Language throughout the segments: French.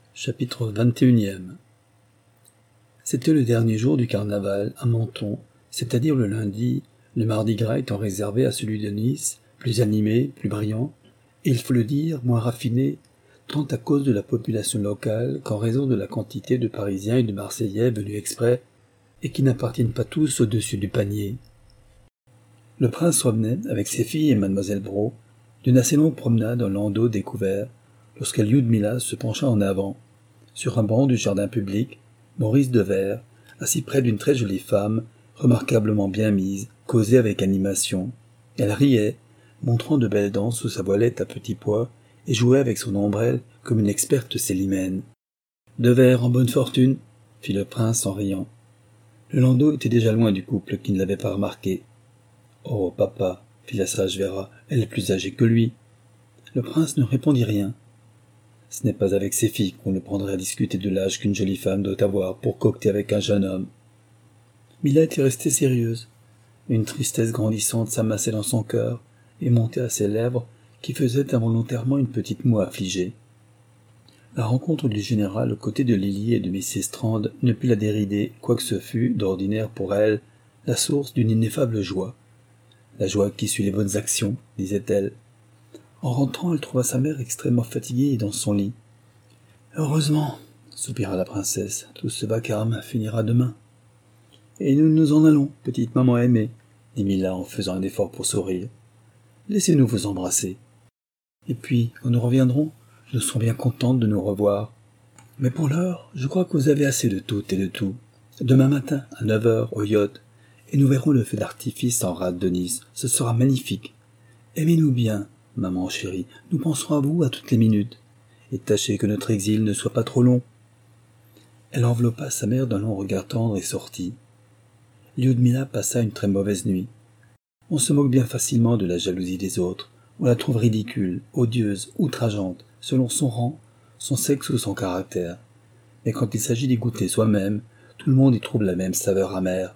Chapitre 21. C'était le dernier jour du carnaval à Menton, c'est-à-dire le lundi, le mardi gras étant réservé à celui de Nice, plus animé, plus brillant, et il faut le dire, moins raffiné, tant à cause de la population locale qu'en raison de la quantité de Parisiens et de Marseillais venus exprès, et qui n'appartiennent pas tous au-dessus du panier. Le prince revenait, avec ses filles et mademoiselle Brault, d'une assez longue promenade en landau découvert, lorsque Lyudmila se pencha en avant. Sur un banc du jardin public, Maurice Devers, assis près d'une très jolie femme, remarquablement bien mise, causait avec animation. Elle riait, montrant de belles dents sous sa voilette à petits pois, et jouait avec son ombrelle comme une experte célimène. « Devers en bonne fortune » fit le prince en riant. Le landau était déjà loin du couple qui ne l'avait pas remarqué. « Oh, papa » fit la sage Véra, « elle est plus âgée que lui. » Le prince ne répondit rien. Ce n'est pas avec ses filles qu'on le prendrait à discuter de l'âge qu'une jolie femme doit avoir pour coqueter avec un jeune homme. Mila était restée sérieuse. Une tristesse grandissante s'amassait dans son cœur et montait à ses lèvres qui faisaient involontairement une petite moue affligée. La rencontre du général aux côtés de Lily et de Mrs. Strand ne put la dérider, quoique ce fût, d'ordinaire pour elle, la source d'une ineffable joie. La joie qui suit les bonnes actions, disait-elle. En rentrant, elle trouva sa mère extrêmement fatiguée et dans son lit. « Heureusement, soupira la princesse, tout ce vacarme finira demain. »« Et nous nous en allons, petite maman aimée, » dit Mila en faisant un effort pour sourire. « Laissez-nous vous embrasser. Et puis, quand nous reviendrons, nous serons bien contentes de nous revoir. Mais pour l'heure, je crois que vous avez assez de tout et de tout. Demain matin, à 9h, au yacht, et nous verrons le feu d'artifice en rade de Nice. Ce sera magnifique. Aimez-nous bien. Maman chérie, nous penserons à vous à toutes les minutes, et tâchez que notre exil ne soit pas trop long. » Elle enveloppa sa mère d'un long regard tendre et sortit. Lyudmila passa une très mauvaise nuit. On se moque bien facilement de la jalousie des autres, on la trouve ridicule, odieuse, outrageante, selon son rang, son sexe ou son caractère. Mais quand il s'agit d'y goûter soi-même, tout le monde y trouve la même saveur amère.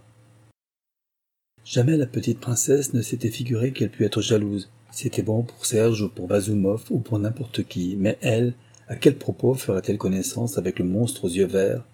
Jamais la petite princesse ne s'était figuré qu'elle pût être jalouse. C'était bon pour Serge ou pour Bazumov ou pour n'importe qui, mais elle, à quel propos ferait-elle connaissance avec le monstre aux yeux verts?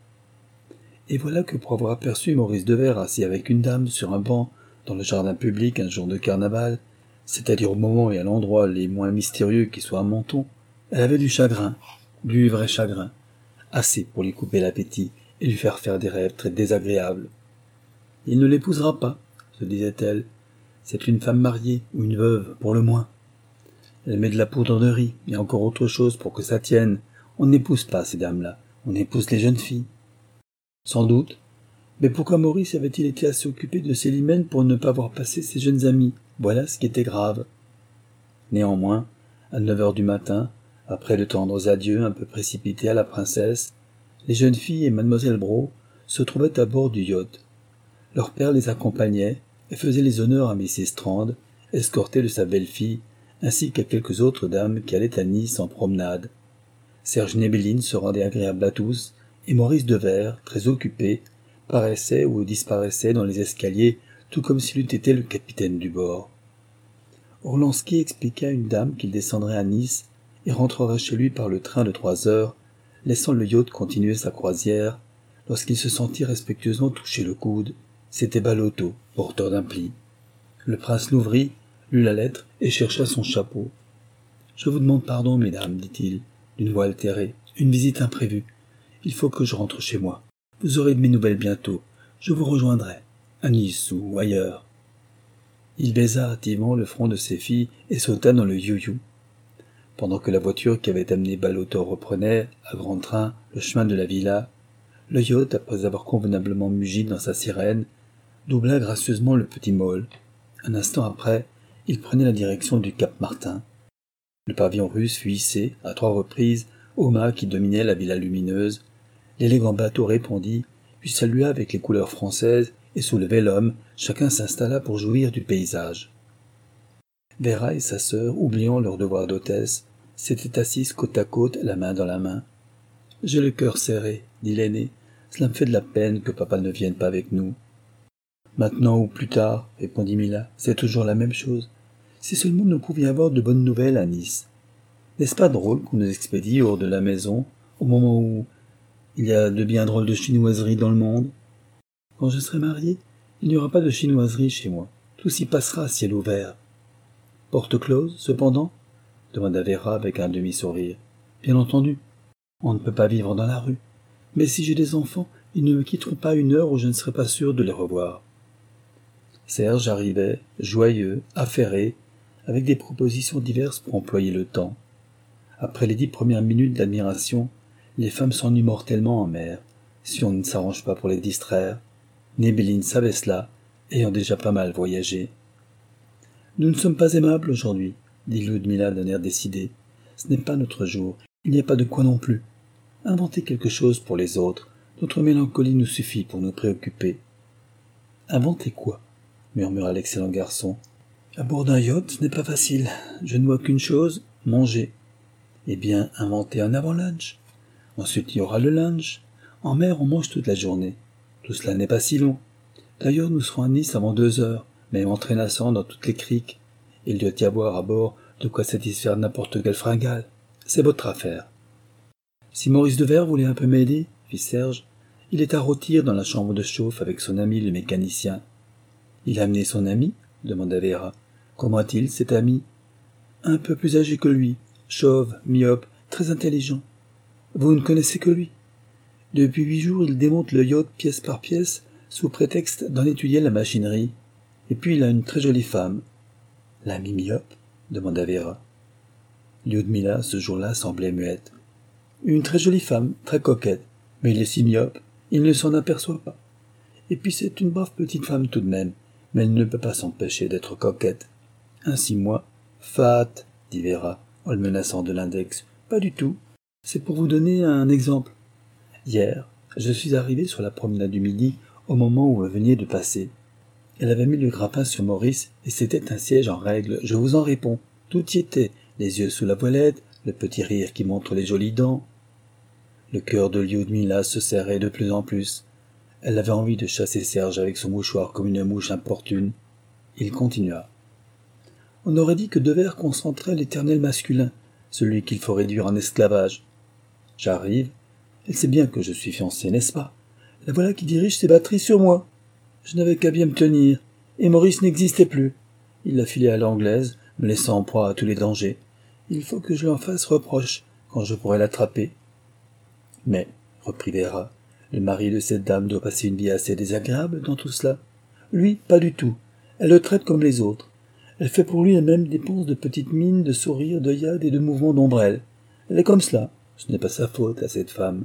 Et voilà que pour avoir aperçu Maurice Devers assis avec une dame sur un banc dans le jardin public un jour de carnaval, c'est-à-dire au moment et à l'endroit les moins mystérieux qui soient à Menton, elle avait du chagrin, du vrai chagrin, assez pour lui couper l'appétit et lui faire des rêves très désagréables. « Il ne l'épousera pas, » se disait-elle. C'est une femme mariée, ou une veuve, pour le moins. Elle met de la poudre de riz, et encore autre chose pour que ça tienne. On n'épouse pas ces dames-là, on épouse les jeunes filles. Sans doute. Mais pourquoi Maurice avait-il été assez occupé de Célimène pour ne pas voir passer ses jeunes amis? Voilà ce qui était grave. Néanmoins, à 9h du matin, après de tendres adieux un peu précipités à la princesse, les jeunes filles et mademoiselle Brault se trouvaient à bord du yacht. Leur père les accompagnait, et faisait les honneurs à Mrs. Strand, escortée de sa belle-fille, ainsi qu'à quelques autres dames qui allaient à Nice en promenade. Serge Nebelin se rendait agréable à tous, et Maurice Devers, très occupé, paraissait ou disparaissait dans les escaliers, tout comme s'il eût été le capitaine du bord. Orlansky expliqua à une dame qu'il descendrait à Nice et rentrerait chez lui par le train de 3 heures, laissant le yacht continuer sa croisière, lorsqu'il se sentit respectueusement toucher le coude. C'était Ballotto, porteur d'un pli. Le prince l'ouvrit, lut la lettre et chercha son chapeau. « Je vous demande pardon, mesdames, dit-il, d'une voix altérée. Une visite imprévue. Il faut que je rentre chez moi. Vous aurez de mes nouvelles bientôt. Je vous rejoindrai, à Nice ou ailleurs. » Il baisa hâtivement le front de ses filles et sauta dans le you-you. Pendant que la voiture qui avait amené Ballotto reprenait, à grand train, le chemin de la villa, le yacht, après avoir convenablement mugi dans sa sirène, doubla gracieusement le petit môle. Un instant après, il prenait la direction du Cap Martin. Le pavillon russe fut hissé, à 3 reprises, au mât qui dominait la villa lumineuse. L'élégant bateau répondit, puis salua avec les couleurs françaises, et sous le vélum, chacun s'installa pour jouir du paysage. Véra et sa sœur, oubliant leur devoir d'hôtesse, s'étaient assises côte à côte, la main dans la main. « J'ai le cœur serré, » dit l'aîné. « Cela me fait de la peine que papa ne vienne pas avec nous. » « Maintenant ou plus tard, » répondit Mila, « c'est toujours la même chose. Si seulement nous pouvions avoir de bonnes nouvelles à Nice. N'est-ce pas drôle qu'on nous expédie hors de la maison, au moment où il y a de bien drôles de chinoiseries dans le monde. Quand je serai marié, il n'y aura pas de chinoiserie chez moi. Tout s'y passera à ciel ouvert. Porte close, cependant? Demanda Vera avec un demi-sourire. Bien entendu. On ne peut pas vivre dans la rue. Mais si j'ai des enfants, ils ne me quitteront pas une heure où je ne serai pas sûr de les revoir. Serge arrivait, joyeux, affairé, avec des propositions diverses pour employer le temps. Après les 10 premières minutes d'admiration, les femmes s'ennuient mortellement en mer, si on ne s'arrange pas pour les distraire. Nébeline savait cela, ayant déjà pas mal voyagé. « Nous ne sommes pas aimables aujourd'hui, » dit Ludmilla d'un air décidé. « Ce n'est pas notre jour, il n'y a pas de quoi non plus. Inventez quelque chose pour les autres, notre mélancolie nous suffit pour nous préoccuper. »« Inventez quoi ?» murmura l'excellent garçon. « À bord d'un yacht, ce n'est pas facile. Je ne vois qu'une chose, manger. Eh bien, inventez un avant-lunch. Ensuite, il y aura le lunch. En mer, on mange toute la journée. Tout cela n'est pas si long. D'ailleurs, nous serons à Nice avant 2 heures, même en traînassant dans toutes les criques. Il doit y avoir à bord de quoi satisfaire n'importe quelle fringale. C'est votre affaire. » Si Maurice Devers voulait un peu m'aider, fit Serge, il est à rôtir dans la chambre de chauffe avec son ami le mécanicien. Il a amené son ami? Demanda Vera. Comment est-il, cet ami? Un peu plus âgé que lui, chauve, myope, très intelligent. Vous ne connaissez que lui. Depuis 8 jours, il démonte le yacht pièce par pièce, sous prétexte d'en étudier la machinerie. Et puis il a une très jolie femme. L'ami myope? Demanda Vera. Lyudmila, ce jour-là, semblait muette. Une très jolie femme, très coquette, mais il est si myope, il ne s'en aperçoit pas. Et puis c'est une brave petite femme tout de même, mais elle ne peut pas s'empêcher d'être coquette. Ainsi moi, fat, dit Vera, en le menaçant de l'index. Pas du tout. C'est pour vous donner un exemple. Hier, je suis arrivé sur la promenade du Midi au moment où vous veniez de passer. Elle avait mis le grappin sur Maurice et c'était un siège en règle, je vous en réponds. Tout y était, les yeux sous la voilette, le petit rire qui montre les jolies dents. Le cœur de Lyudmila se serrait de plus en plus. Elle avait envie de chasser Serge avec son mouchoir comme une mouche importune. Il continua. On aurait dit que Devers concentrait l'éternel masculin, celui qu'il faut réduire en esclavage. J'arrive, elle sait bien que je suis fiancé, n'est-ce pas? La voilà qui dirige ses batteries sur moi. Je n'avais qu'à bien me tenir, et Maurice n'existait plus. Il l'a filé à l'anglaise, me laissant en proie à tous les dangers. Il faut que je lui en fasse reproche, quand je pourrai l'attraper. Mais, reprit Vera, le mari de cette dame doit passer une vie assez désagréable dans tout cela. Lui, pas du tout. Elle le traite comme les autres. Elle fait pour lui la même dépense de petites mines, de sourires, d'œillades et de mouvements d'ombrelle. Elle est comme cela. Ce n'est pas sa faute à cette femme.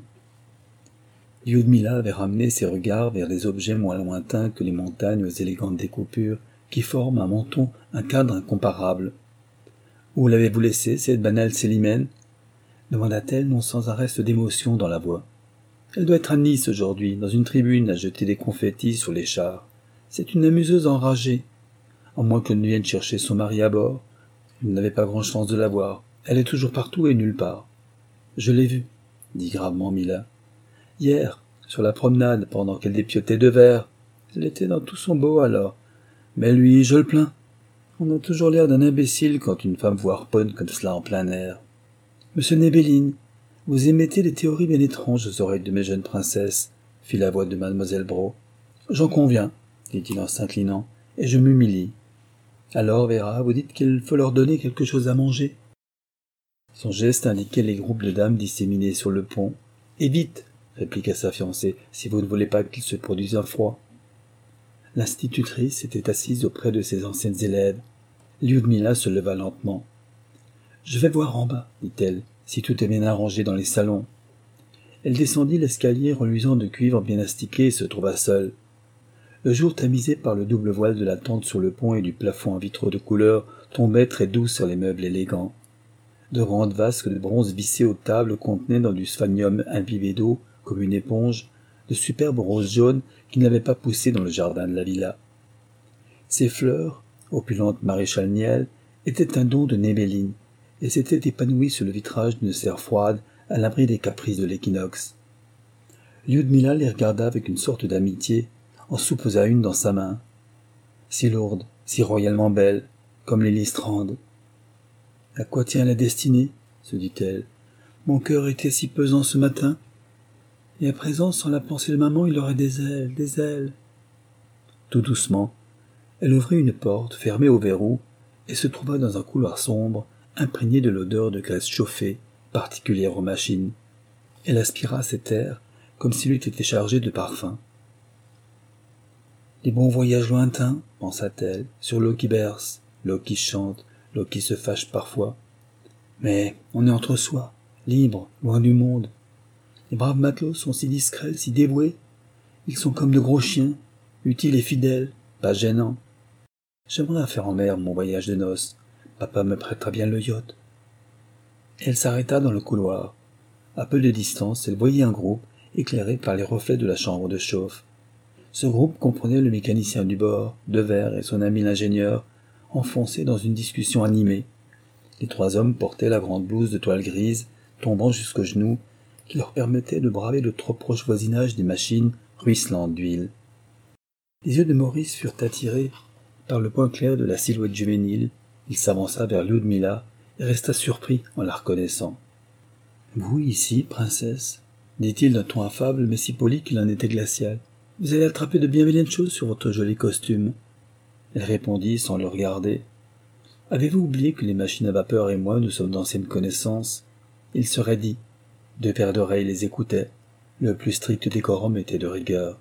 Lyudmila avait ramené ses regards vers les objets moins lointains que les montagnes aux élégantes découpures qui forment un menton, un cadre incomparable. « Où l'avez-vous laissé, cette banale Célimène » demanda-t-elle, non sans un reste d'émotion dans la voix. « Elle doit être à Nice aujourd'hui, dans une tribune à jeter des confettis sur les chars. C'est une amuseuse enragée. À moins qu'elle ne vienne chercher son mari à bord. Vous n'avez pas grand chance de la voir. Elle est toujours partout et nulle part. »« Je l'ai vue, » dit gravement Mila. « Hier, sur la promenade, pendant qu'elle dépiotait Devers. Elle était dans tout son beau alors. Mais lui, je le plains. On a toujours l'air d'un imbécile quand une femme vous harponne comme cela en plein air. Monsieur Nébeline, vous émettez des théories bien étranges aux oreilles de mes jeunes princesses, fit la voix de mademoiselle Brault. J'en conviens, dit-il en s'inclinant, et je m'humilie. Alors, Vera, vous dites qu'il faut leur donner quelque chose à manger. Son geste indiquait les groupes de dames disséminés sur le pont. Et vite, répliqua sa fiancée, si vous ne voulez pas qu'il se produise un froid. L'institutrice était assise auprès de ses anciennes élèves. Lyudmila se leva lentement. « Je vais voir en bas, dit-elle, si tout est bien arrangé dans les salons. » Elle descendit l'escalier reluisant de cuivre bien astiqué et se trouva seule. Le jour tamisé par le double voile de la tente sur le pont et du plafond en vitraux de couleur tombait très doux sur les meubles élégants. De grandes vasques de bronze vissées aux tables contenaient dans du sphagnium imbibé d'eau, comme une éponge, de superbes roses jaunes qui n'avaient pas poussé dans le jardin de la villa. Ces fleurs, opulentes maréchal Niel, étaient un don de Nébeline, et s'étaient épanouies sur le vitrage d'une serre froide, à l'abri des caprices de l'équinoxe. Lyudmila les regarda avec une sorte d'amitié, en souposa une dans sa main. Si lourde, si royalement belle, comme les listrandes. À quoi tient la destinée, se dit-elle. Mon cœur était si pesant ce matin. Et à présent, sans la pensée de maman, il aurait des ailes, des ailes. Tout doucement, elle ouvrit une porte fermée au verrou et se trouva dans un couloir sombre, imprégné de l'odeur de graisse chauffée, particulière aux machines. Elle aspira cet air comme s'il eût été chargé de parfums. Les bons voyages lointains, pensa-t-elle, sur l'eau qui berce, l'eau qui chante, l'eau qui se fâche parfois. Mais on est entre soi, libre, loin du monde. Les braves matelots sont si discrets, si dévoués. Ils sont comme de gros chiens, utiles et fidèles, pas gênants. J'aimerais faire en mer mon voyage de noces. Papa me prêtera bien le yacht. Elle s'arrêta dans le couloir. À peu de distance, elle voyait un groupe éclairé par les reflets de la chambre de chauffe. Ce groupe comprenait le mécanicien du bord, Devers et son ami l'ingénieur, enfoncés dans une discussion animée. Les trois hommes portaient la grande blouse de toile grise, tombant jusqu'aux genoux, qui leur permettait de braver le trop proche voisinage des machines ruisselantes d'huile. Les yeux de Maurice furent attirés par le point clair de la silhouette juvénile. Il s'avança vers Ludmilla et resta surpris en la reconnaissant. « Vous, ici, princesse ?» dit-il d'un ton affable mais si poli qu'il en était glacial. « Vous allez attraper de bien vilaines choses sur votre joli costume. » Elle répondit sans le regarder. « Avez-vous oublié que les machines à vapeur et moi nous sommes d'anciennes connaissances ?» Il se raidit. Deux paires d'oreilles les écoutaient. Le plus strict décorum était de rigueur.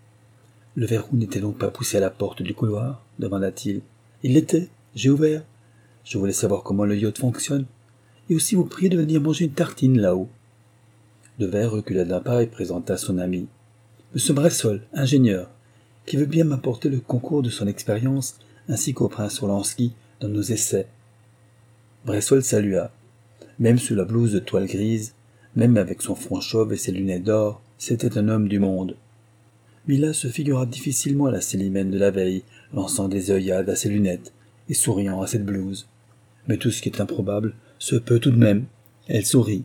« Le verrou n'était donc pas poussé à la porte du couloir ?» demanda-t-il. « Il l'était. J'ai ouvert. Je voulais savoir comment le yacht fonctionne. Et aussi vous prier de venir manger une tartine là-haut. » Devers recula d'un pas et présenta son ami. « Monsieur Bressol, ingénieur, qui veut bien m'apporter le concours de son expérience, ainsi qu'au prince Orlansky dans nos essais. » Bressol salua. Même sous la blouse de toile grise, même avec son front chauve et ses lunettes d'or, c'était un homme du monde. Mila se figura difficilement la Célimène de la veille, lançant des œillades à ses lunettes et souriant à cette blouse. Mais tout ce qui est improbable se peut tout de même. Elle sourit.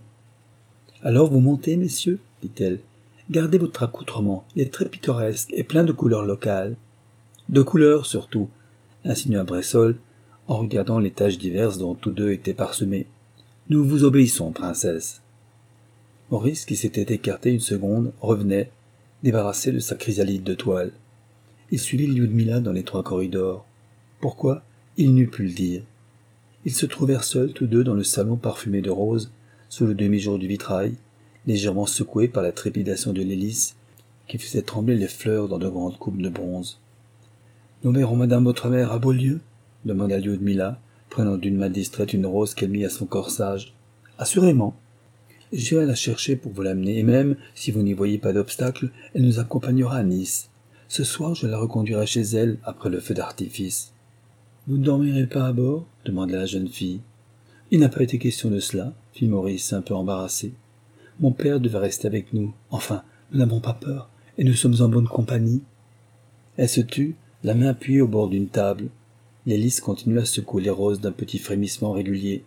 « Alors vous montez, messieurs, dit-elle. Gardez votre accoutrement, il est très pittoresque et plein de couleurs locales. De couleurs, surtout, insinua Bressol, en regardant les taches diverses dont tous deux étaient parsemés. Nous vous obéissons, princesse. Maurice, qui s'était écarté une seconde, revenait, débarrassé de sa chrysalide de toile. Il suivit Ludmilla dans l'étroit corridor. Pourquoi? Il n'eut pu le dire. Ils se trouvèrent seuls tous deux dans le salon parfumé de roses, sous le demi-jour du vitrail, légèrement secoué par la trépidation de l'hélice, qui faisait trembler les fleurs dans de grandes coupes de bronze. « Nous verrons madame votre mère à Beaulieu ?» demanda Ludmilla, prenant d'une main distraite une rose qu'elle mit à son corsage. « Assurément. J'irai la chercher pour vous l'amener, et même, si vous n'y voyez pas d'obstacle, elle nous accompagnera à Nice. Ce soir, je la reconduirai chez elle, après le feu d'artifice. »« Vous ne dormirez pas à bord ?» demanda la jeune fille. « Il n'a pas été question de cela, » fit Maurice, un peu embarrassé. « Mon père devait rester avec nous. Enfin, nous n'avons pas peur, et nous sommes en bonne compagnie. » Elle se tut, la main appuyée au bord d'une table. L'hélice continua à secouer les roses d'un petit frémissement régulier.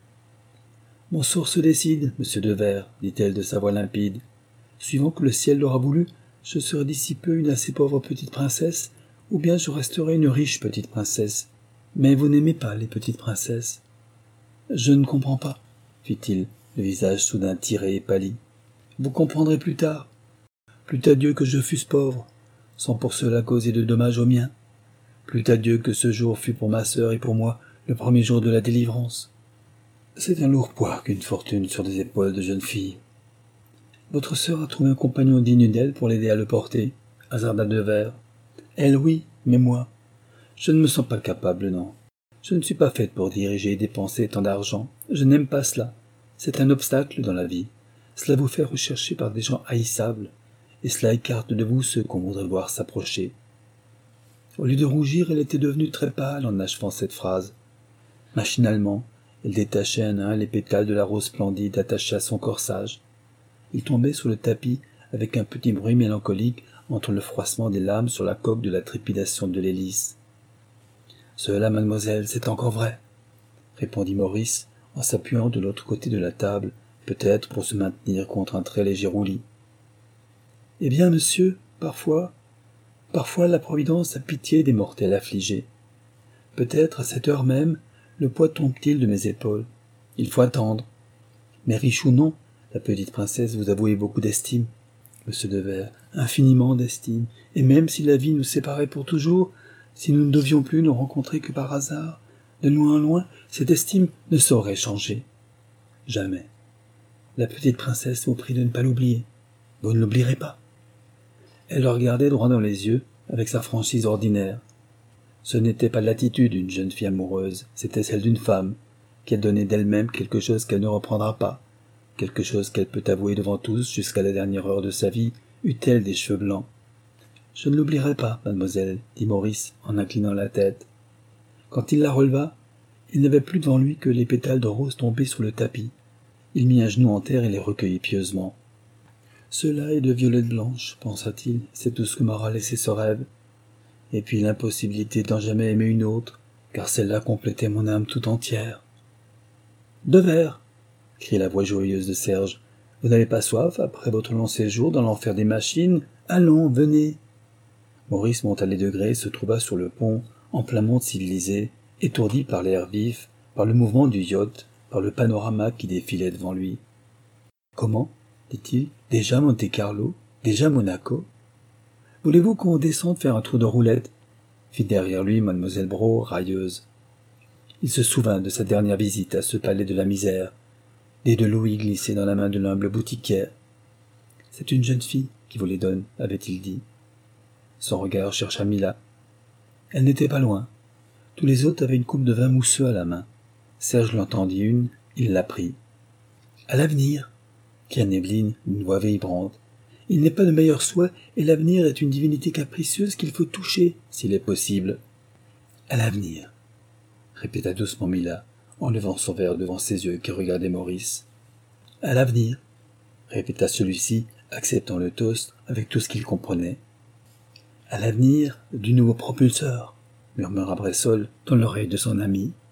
« Mon sort se décide, monsieur Devers, dit-elle de sa voix limpide. Suivant que le ciel l'aura voulu, je serai d'ici peu une assez pauvre petite princesse, ou bien je resterai une riche petite princesse. Mais vous n'aimez pas les petites princesses. »« Je ne comprends pas, » fit-il, le visage soudain tiré et pâli. « Vous comprendrez plus tard. Plût à Dieu que je fusse pauvre, sans pour cela causer de dommages aux miens. Plût à Dieu que ce jour fût pour ma sœur et pour moi le premier jour de la délivrance. C'est un lourd poids qu'une fortune sur des épaules de jeune fille. Votre sœur a trouvé un compagnon digne d'elle pour l'aider à le porter, hasarda Devers. Elle, oui, mais moi, je ne me sens pas capable, non. Je ne suis pas faite pour diriger et dépenser tant d'argent. Je n'aime pas cela. C'est un obstacle dans la vie. Cela vous fait rechercher par des gens haïssables, et cela écarte de vous ceux qu'on voudrait voir s'approcher. » Au lieu de rougir, elle était devenue très pâle en achevant cette phrase. Machinalement, elle détachait un à un les pétales de la rose splendide attachés à son corsage. Ils tombaient sur le tapis avec un petit bruit mélancolique entre le froissement des lames sur la coque de la trépidation de l'hélice. « Cela, mademoiselle, c'est encore vrai, » répondit Maurice en s'appuyant de l'autre côté de la table, peut-être pour se maintenir contre un très léger roulis. « Eh bien, monsieur, parfois la Providence a pitié des mortels affligés. Peut-être, à cette heure même, le poids tombe-t-il de mes épaules. Il faut attendre. Mais riche ou non, La petite princesse vous avouait beaucoup d'estime, monsieur de Verre, infiniment d'estime, et même si la vie nous séparait pour toujours, si nous ne devions plus nous rencontrer que par hasard, de loin en loin, cette estime ne saurait changer. Jamais. La petite princesse vous prie de ne pas l'oublier. Vous ne l'oublierez pas. Elle le regardait droit dans les yeux, avec sa franchise ordinaire. Ce n'était pas l'attitude d'une jeune fille amoureuse, c'était celle d'une femme, qui a donné d'elle-même quelque chose qu'elle ne reprendra pas, quelque chose qu'elle peut avouer devant tous jusqu'à la dernière heure de sa vie, eût-elle des cheveux blancs. « Je ne l'oublierai pas, mademoiselle, dit Maurice en inclinant la tête. Quand il la releva, il n'avait plus devant lui que les pétales de rose tombés sur le tapis. Il mit un genou en terre et les recueillit pieusement. « Cela est de violettes blanches, pensa-t-il, c'est tout ce que m'aura laissé ce rêve. Et puis l'impossibilité d'en jamais aimer une autre, car celle-là complétait mon âme tout entière. »« De verre !» crie la voix joyeuse de Serge. « Vous n'avez pas soif après votre long séjour dans l'enfer des machines? Allons, venez !» Maurice monta les degrés et se trouva sur le pont, en plein monde civilisé, étourdi par l'air vif, par le mouvement du yacht, par le panorama qui défilait devant lui. « Comment ?» dit-il. « Déjà Monte-Carlo? Déjà Monaco? Voulez-vous qu'on descende faire un tour de roulette ?» fit derrière lui mademoiselle Braun, railleuse. Il se souvint de sa dernière visite à ce palais de la misère, des 2 louis glissés dans la main de l'humble boutiquière. « C'est une jeune fille qui vous les donne, avait-il dit. Son regard chercha Mila. Elle n'était pas loin. Tous les autres avaient une coupe de vin mousseux à la main. Serge l'entendit une, il la prit. « À l'avenir !» cria Nébeline d'une voix vibrante. « Il n'est pas de meilleur souhait, et l'avenir est une divinité capricieuse qu'il faut toucher, s'il est possible. »« À l'avenir !» répéta doucement Mila, en levant son verre devant ses yeux qui regardaient Maurice. « À l'avenir !» répéta celui-ci, acceptant le toast avec tout ce qu'il comprenait. « À l'avenir du nouveau propulseur !» murmura Bressolles dans l'oreille de son ami.